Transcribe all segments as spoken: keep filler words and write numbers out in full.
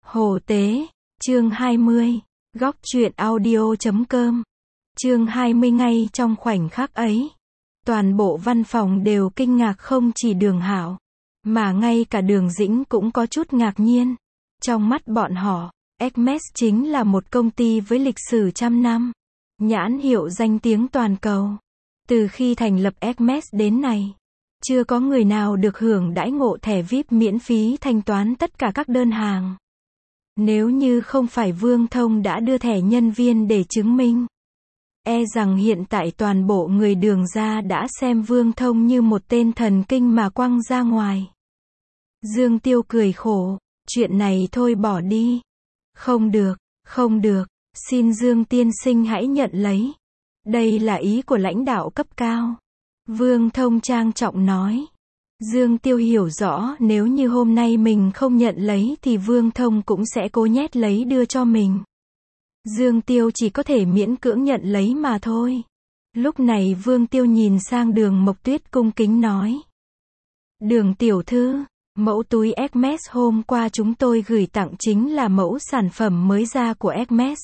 Hồ Tế, chương hai mươi, góc truyện audio chấm com. Chương hai mươi. Ngay trong khoảnh khắc ấy, toàn bộ văn phòng đều kinh ngạc, không chỉ Đường Hạo, mà ngay cả Đường Dĩnh cũng có chút ngạc nhiên. Trong mắt bọn họ, Hermes chính là một công ty với lịch sử trăm năm, nhãn hiệu danh tiếng toàn cầu. Từ khi thành lập Hermes đến nay, chưa có người nào được hưởng đãi ngộ thẻ vi ai pi miễn phí thanh toán tất cả các đơn hàng. Nếu như không phải Vương Thông đã đưa thẻ nhân viên để chứng minh, e rằng hiện tại toàn bộ người Đường gia đã xem Vương Thông như một tên thần kinh mà quăng ra ngoài. Dương Tiêu cười khổ, chuyện này thôi bỏ đi. Không được, không được, xin Dương tiên sinh hãy nhận lấy. Đây là ý của lãnh đạo cấp cao. Vương Thông trang trọng nói. Dương Tiêu hiểu rõ nếu như hôm nay mình không nhận lấy thì Vương Thông cũng sẽ cố nhét lấy đưa cho mình. Dương Tiêu chỉ có thể miễn cưỡng nhận lấy mà thôi. Lúc này Vương Tiêu nhìn sang Đường Mộc Tuyết cung kính nói. Đường tiểu thư, mẫu túi Hermes hôm qua chúng tôi gửi tặng chính là mẫu sản phẩm mới ra của Hermes.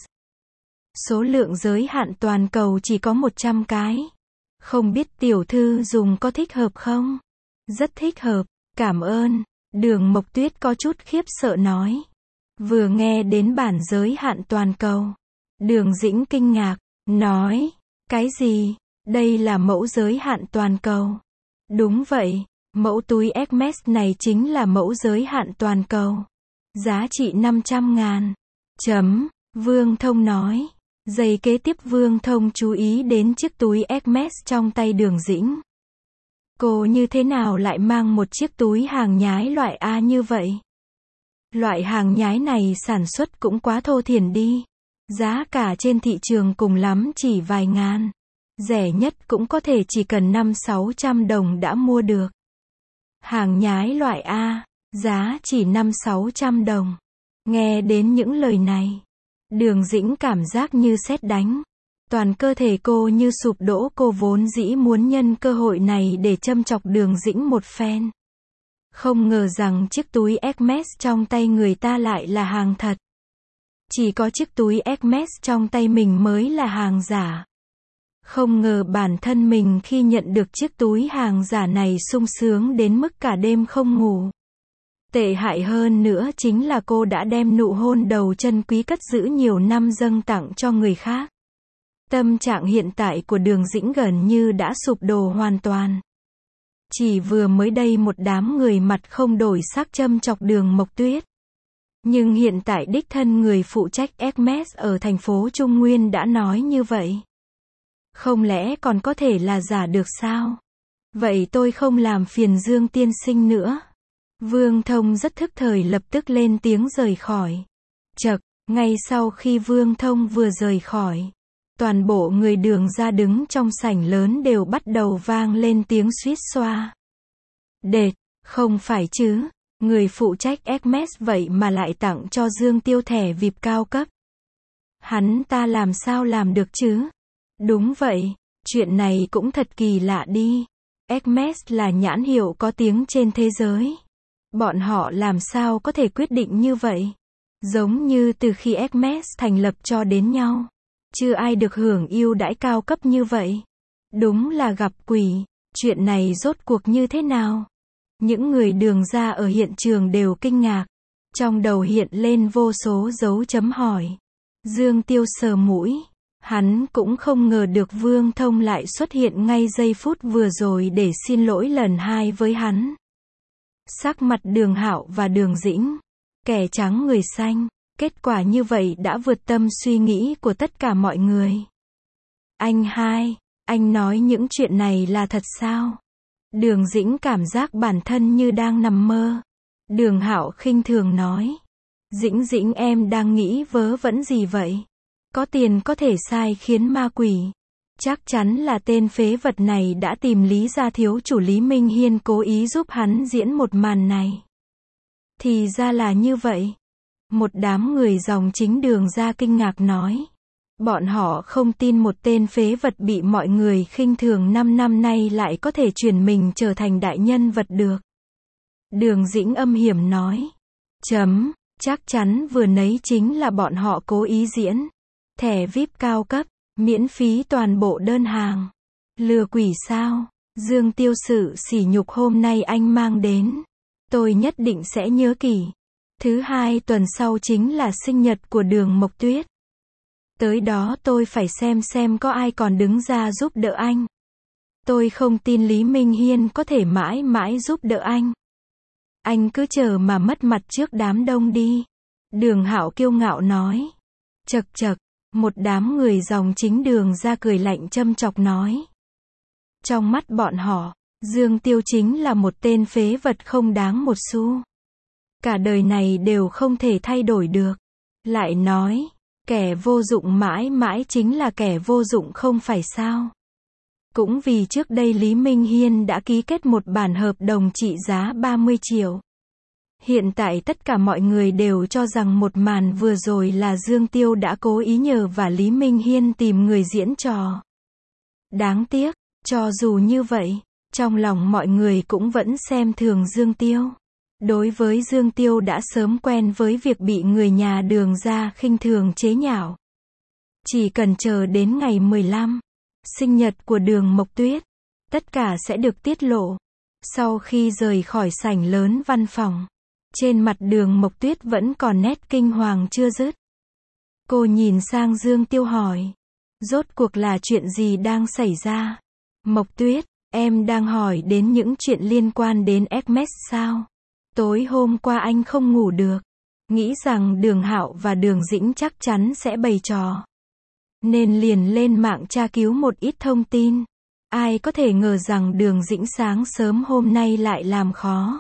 Số lượng giới hạn toàn cầu chỉ có một trăm cái. Không biết tiểu thư dùng có thích hợp không? Rất thích hợp, cảm ơn. Đường Mộc Tuyết có chút khiếp sợ nói. Vừa nghe đến bản giới hạn toàn cầu, Đường Dĩnh kinh ngạc, nói, cái gì? Đây là mẫu giới hạn toàn cầu. Đúng vậy, mẫu túi Hermes này chính là mẫu giới hạn toàn cầu. Giá trị năm trăm ngàn. Chấm, Vương Thông nói. Giây kế tiếp Vương Thông chú ý đến chiếc túi Hermes trong tay Đường Dĩnh. Cô như thế nào lại mang một chiếc túi hàng nhái loại A như vậy? Loại hàng nhái này sản xuất cũng quá thô thiển đi. Giá cả trên thị trường cùng lắm chỉ vài ngàn. Rẻ nhất cũng có thể chỉ cần năm sáu trăm đồng đã mua được. Hàng nhái loại A, giá chỉ năm sáu trăm đồng. Nghe đến những lời này, Đường Dĩnh cảm giác như sét đánh. Toàn cơ thể cô như sụp đổ, cô vốn dĩ muốn nhân cơ hội này để châm chọc Đường Dĩnh một phen. Không ngờ rằng chiếc túi Hermes trong tay người ta lại là hàng thật. Chỉ có chiếc túi Hermes trong tay mình mới là hàng giả. Không ngờ bản thân mình khi nhận được chiếc túi hàng giả này sung sướng đến mức cả đêm không ngủ. Tệ hại hơn nữa chính là cô đã đem nụ hôn đầu chân quý cất giữ nhiều năm dâng tặng cho người khác. Tâm trạng hiện tại của Đường Dĩnh gần như đã sụp đổ hoàn toàn. Chỉ vừa mới đây một đám người mặt không đổi sắc châm chọc Đường Mộc Tuyết. Nhưng hiện tại đích thân người phụ trách Hermes ở thành phố Trung Nguyên đã nói như vậy. Không lẽ còn có thể là giả được sao? Vậy tôi không làm phiền Dương tiên sinh nữa. Vương Thông rất thức thời lập tức lên tiếng rời khỏi. Chậc, ngay sau khi Vương Thông vừa rời khỏi, toàn bộ người Đường gia đứng trong sảnh lớn đều bắt đầu vang lên tiếng suýt xoa. Đệt, không phải chứ, người phụ trách Hermes vậy mà lại tặng cho Dương Tiêu thẻ vi ai pi cao cấp. Hắn ta làm sao làm được chứ? Đúng vậy, chuyện này cũng thật kỳ lạ đi. Hermes là nhãn hiệu có tiếng trên thế giới. Bọn họ làm sao có thể quyết định như vậy? Giống như từ khi Hermes thành lập cho đến nhau, chưa ai được hưởng ưu đãi cao cấp như vậy. Đúng là gặp quỷ, chuyện này rốt cuộc như thế nào? Những người Đường gia ở hiện trường đều kinh ngạc, trong đầu hiện lên vô số dấu chấm hỏi. Dương Tiêu sờ mũi, hắn cũng không ngờ được Vương Thông lại xuất hiện ngay giây phút vừa rồi để xin lỗi lần hai với hắn. Sắc mặt Đường Hạo và Đường Dĩnh, kẻ trắng người xanh, kết quả như vậy đã vượt tâm suy nghĩ của tất cả mọi người. Anh hai, anh nói những chuyện này là thật sao? Đường Dĩnh cảm giác bản thân như đang nằm mơ. Đường Hạo khinh thường nói. Dĩnh Dĩnh em đang nghĩ vớ vẩn gì vậy? Có tiền có thể sai khiến ma quỷ. Chắc chắn là tên phế vật này đã tìm Lý gia thiếu chủ Lý Minh Hiên cố ý giúp hắn diễn một màn này. Thì ra là như vậy. Một đám người dòng chính Đường gia kinh ngạc nói. Bọn họ không tin một tên phế vật bị mọi người khinh thường năm năm nay lại có thể chuyển mình trở thành đại nhân vật được. Đường Dĩnh âm hiểm nói. Chấm, Chắc chắn vừa nấy chính là bọn họ cố ý diễn. Thẻ vi ai pi cao cấp, miễn phí toàn bộ đơn hàng. Lừa quỷ sao? Dương Tiêu sự sỉ nhục hôm nay anh mang đến. Tôi nhất định sẽ nhớ kỹ. Thứ hai tuần sau chính là sinh nhật của Đường Mộc Tuyết. Tới đó tôi phải xem xem có ai còn đứng ra giúp đỡ anh. Tôi không tin Lý Minh Hiên có thể mãi mãi giúp đỡ anh. Anh cứ chờ mà mất mặt trước đám đông đi. Đường Hạo kiêu ngạo nói. Chậc chậc, một đám người dòng chính Đường ra cười lạnh châm chọc nói. Trong mắt bọn họ, Dương Tiêu chính là một tên phế vật không đáng một xu. Cả đời này đều không thể thay đổi được. Lại nói, kẻ vô dụng mãi mãi chính là kẻ vô dụng không phải sao? Cũng vì trước đây Lý Minh Hiên đã ký kết một bản hợp đồng trị giá ba mươi triệu. Hiện tại tất cả mọi người đều cho rằng một màn vừa rồi là Dương Tiêu đã cố ý nhờ và Lý Minh Hiên tìm người diễn trò. Đáng tiếc, cho dù như vậy, trong lòng mọi người cũng vẫn xem thường Dương Tiêu. Đối với Dương Tiêu đã sớm quen với việc bị người nhà Đường ra khinh thường chế nhạo. Chỉ cần chờ đến ngày mười lăm, sinh nhật của Đường Mộc Tuyết, tất cả sẽ được tiết lộ. Sau khi rời khỏi sảnh lớn văn phòng, trên mặt Đường Mộc Tuyết vẫn còn nét kinh hoàng chưa dứt. Cô nhìn sang Dương Tiêu hỏi, rốt cuộc là chuyện gì đang xảy ra? Mộc Tuyết, em đang hỏi đến những chuyện liên quan đến Hermes sao? Tối hôm qua anh không ngủ được, nghĩ rằng Đường Hạo và Đường Dĩnh chắc chắn sẽ bày trò, nên liền lên mạng tra cứu một ít thông tin. Ai có thể ngờ rằng Đường Dĩnh sáng sớm hôm nay lại làm khó.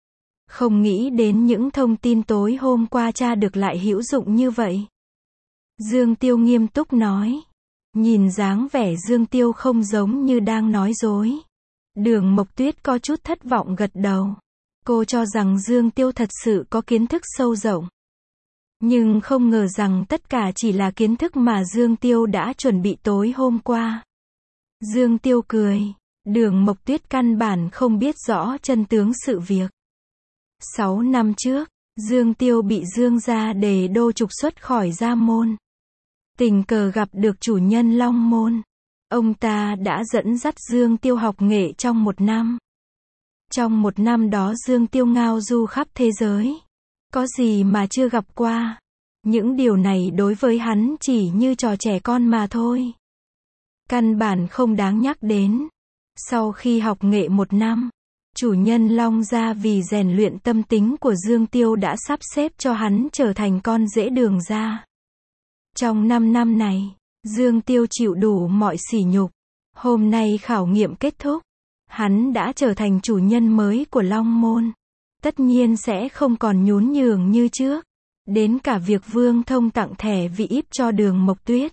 Không nghĩ đến những thông tin tối hôm qua tra được lại hữu dụng như vậy. Dương Tiêu nghiêm túc nói. Nhìn dáng vẻ Dương Tiêu không giống như đang nói dối. Đường Mộc Tuyết có chút thất vọng gật đầu. Cô cho rằng Dương Tiêu thật sự có kiến thức sâu rộng. Nhưng không ngờ rằng tất cả chỉ là kiến thức mà Dương Tiêu đã chuẩn bị tối hôm qua. Dương Tiêu cười. Đường Mộc Tuyết căn bản không biết rõ chân tướng sự việc. Sáu năm trước, Dương Tiêu bị Dương gia đề đô trục xuất khỏi gia môn. Tình cờ gặp được chủ nhân Long Môn. Ông ta đã dẫn dắt Dương Tiêu học nghệ trong một năm. Trong một năm đó Dương Tiêu ngao du khắp thế giới. Có gì mà chưa gặp qua. Những điều này đối với hắn chỉ như trò trẻ con mà thôi. Căn bản không đáng nhắc đến. Sau khi học nghệ một năm, chủ nhân Long gia vì rèn luyện tâm tính của Dương Tiêu đã sắp xếp cho hắn trở thành con rể Đường gia. Trong năm năm này, Dương Tiêu chịu đủ mọi sỉ nhục. Hôm nay khảo nghiệm kết thúc. Hắn đã trở thành chủ nhân mới của Long Môn. Tất nhiên sẽ không còn nhún nhường như trước. Đến cả việc Vương Thông tặng thẻ vi ai pi cho Đường Mộc Tuyết,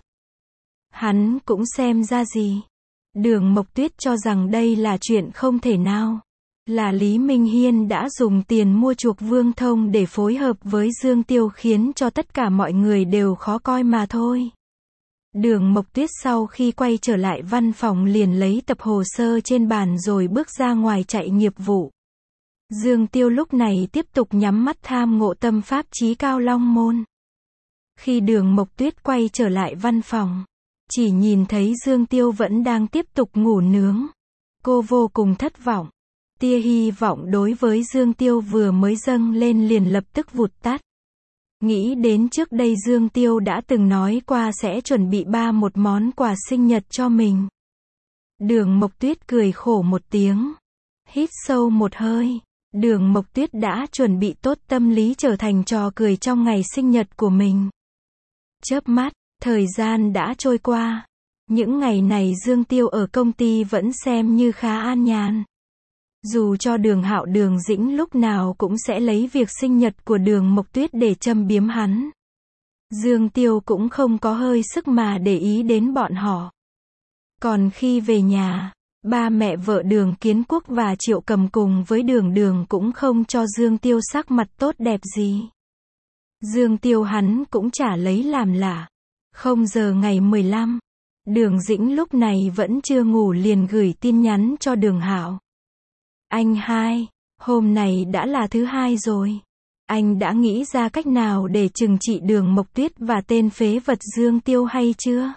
hắn cũng xem ra gì. Đường Mộc Tuyết cho rằng đây là chuyện không thể nào. Là Lý Minh Hiên đã dùng tiền mua chuộc Vương Thông để phối hợp với Dương Tiêu khiến cho tất cả mọi người đều khó coi mà thôi. Đường Mộc Tuyết sau khi quay trở lại văn phòng liền lấy tập hồ sơ trên bàn rồi bước ra ngoài chạy nghiệp vụ. Dương Tiêu lúc này tiếp tục nhắm mắt tham ngộ tâm pháp chí cao Long Môn. Khi Đường Mộc Tuyết quay trở lại văn phòng, chỉ nhìn thấy Dương Tiêu vẫn đang tiếp tục ngủ nướng. Cô vô cùng thất vọng. Tia hy vọng đối với Dương Tiêu vừa mới dâng lên liền lập tức vụt tắt. Nghĩ đến trước đây Dương Tiêu đã từng nói qua sẽ chuẩn bị ba một món quà sinh nhật cho mình. Đường Mộc Tuyết cười khổ một tiếng. Hít sâu một hơi. Đường Mộc Tuyết đã chuẩn bị tốt tâm lý trở thành trò cười trong ngày sinh nhật của mình. Chớp mắt, thời gian đã trôi qua. Những ngày này Dương Tiêu ở công ty vẫn xem như khá an nhàn. Dù cho Đường Hạo Đường Dĩnh lúc nào cũng sẽ lấy việc sinh nhật của Đường Mộc Tuyết để châm biếm hắn. Dương Tiêu cũng không có hơi sức mà để ý đến bọn họ. Còn khi về nhà, ba mẹ vợ Đường Kiến Quốc và Triệu Cầm cùng với Đường Đường cũng không cho Dương Tiêu sắc mặt tốt đẹp gì. Dương Tiêu hắn cũng chả lấy làm lạ. Không giờ ngày mười lăm, Đường Dĩnh lúc này vẫn chưa ngủ liền gửi tin nhắn cho Đường Hạo. Anh hai, hôm nay đã là thứ hai rồi. Anh đã nghĩ ra cách nào để trừng trị Đường Mộc Tuyết và tên phế vật Dương Tiêu hay chưa?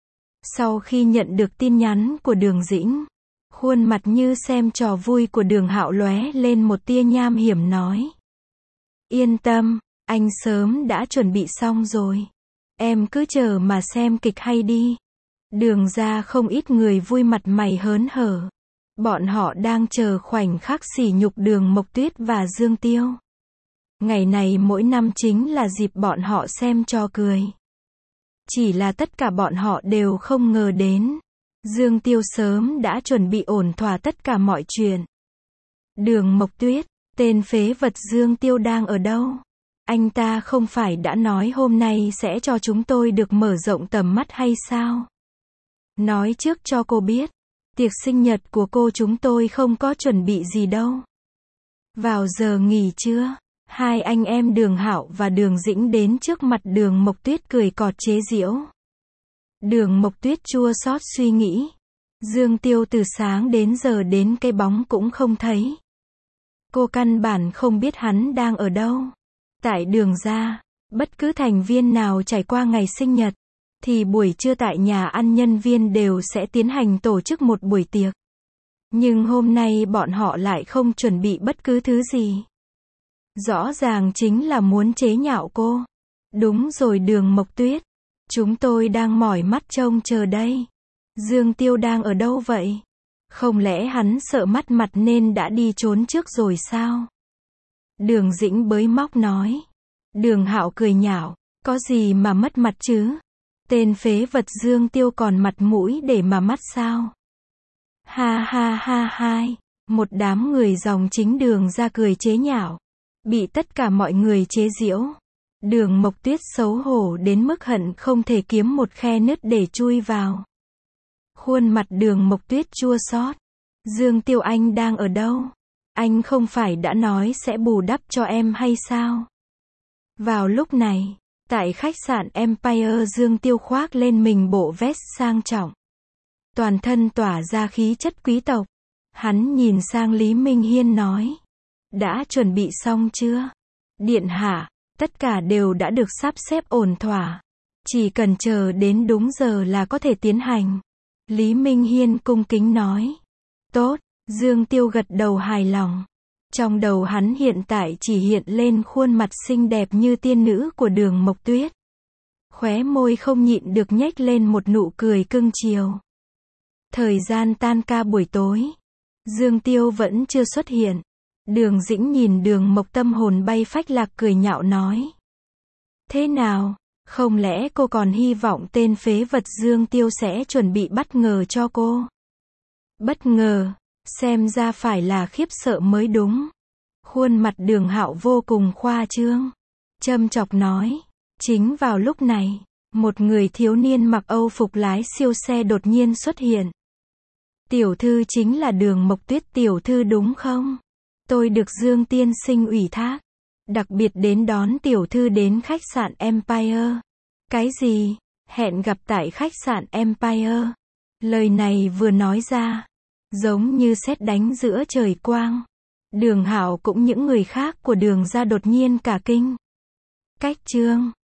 Sau khi nhận được tin nhắn của Đường Dĩnh, khuôn mặt như xem trò vui của Đường Hạo lóe lên một tia nham hiểm nói. Yên tâm, anh sớm đã chuẩn bị xong rồi. Em cứ chờ mà xem kịch hay đi. Đường ra không ít người vui mặt mày hớn hở. Bọn họ đang chờ khoảnh khắc sỉ nhục Đường Mộc Tuyết và Dương Tiêu. Ngày này mỗi năm chính là dịp bọn họ xem trò cười. Chỉ là tất cả bọn họ đều không ngờ đến. Dương Tiêu sớm đã chuẩn bị ổn thỏa tất cả mọi chuyện. Đường Mộc Tuyết, tên phế vật Dương Tiêu đang ở đâu? Anh ta không phải đã nói hôm nay sẽ cho chúng tôi được mở rộng tầm mắt hay sao? Nói trước cho cô biết, tiệc sinh nhật của cô chúng tôi không có chuẩn bị gì đâu. Vào giờ nghỉ trưa, hai anh em Đường Hạo và Đường Dĩnh đến trước mặt Đường Mộc Tuyết cười cợt chế giễu. Đường Mộc Tuyết chua xót suy nghĩ. Dương Tiêu từ sáng đến giờ đến cái bóng cũng không thấy. Cô căn bản không biết hắn đang ở đâu. Tại Đường ra, bất cứ thành viên nào trải qua ngày sinh nhật, thì buổi trưa tại nhà ăn nhân viên đều sẽ tiến hành tổ chức một buổi tiệc. Nhưng hôm nay bọn họ lại không chuẩn bị bất cứ thứ gì. Rõ ràng chính là muốn chế nhạo cô. Đúng rồi Đường Mộc Tuyết. Chúng tôi đang mỏi mắt trông chờ đây. Dương Tiêu đang ở đâu vậy? Không lẽ hắn sợ mất mặt nên đã đi trốn trước rồi sao? Đường Dĩnh bới móc nói. Đường Hạo cười nhạo. Có gì mà mất mặt chứ? Tên phế vật Dương Tiêu còn mặt mũi để mà mắt sao? Ha ha ha hai. Một đám người dòng chính Đường ra cười chế nhạo. Bị tất cả mọi người chế giễu. Đường Mộc Tuyết xấu hổ đến mức hận không thể kiếm một khe nứt để chui vào. Khuôn mặt Đường Mộc Tuyết chua xót. Dương Tiêu anh đang ở đâu? Anh không phải đã nói sẽ bù đắp cho em hay sao? Vào lúc này, tại khách sạn Empire Dương Tiêu khoác lên mình bộ vest sang trọng. Toàn thân tỏa ra khí chất quý tộc. Hắn nhìn sang Lý Minh Hiên nói. Đã chuẩn bị xong chưa? Điện hạ, tất cả đều đã được sắp xếp ổn thỏa. Chỉ cần chờ đến đúng giờ là có thể tiến hành. Lý Minh Hiên cung kính nói. Tốt, Dương Tiêu gật đầu hài lòng. Trong đầu hắn hiện tại chỉ hiện lên khuôn mặt xinh đẹp như tiên nữ của Đường Mộc Tuyết. Khóe môi không nhịn được nhếch lên một nụ cười cưng chiều. Thời gian tan ca buổi tối. Dương Tiêu vẫn chưa xuất hiện. Đường Dĩnh nhìn Đường Mộc tâm hồn bay phách lạc cười nhạo nói. Thế nào, không lẽ cô còn hy vọng tên phế vật Dương Tiêu sẽ chuẩn bị bất ngờ cho cô? Bất ngờ, xem ra phải là khiếp sợ mới đúng. Khuôn mặt Đường Hạo vô cùng khoa trương. Châm chọc nói. Chính vào lúc này, một người thiếu niên mặc Âu phục lái siêu xe đột nhiên xuất hiện. Tiểu thư chính là Đường Mộc Tuyết tiểu thư đúng không? Tôi được Dương tiên sinh ủy thác. Đặc biệt đến đón tiểu thư đến khách sạn Empire. Cái gì? Hẹn gặp tại khách sạn Empire. Lời này vừa nói ra, giống như sét đánh giữa trời quang. Đường Hạo cũng những người khác của Đường ra đột nhiên cả kinh. Cách chương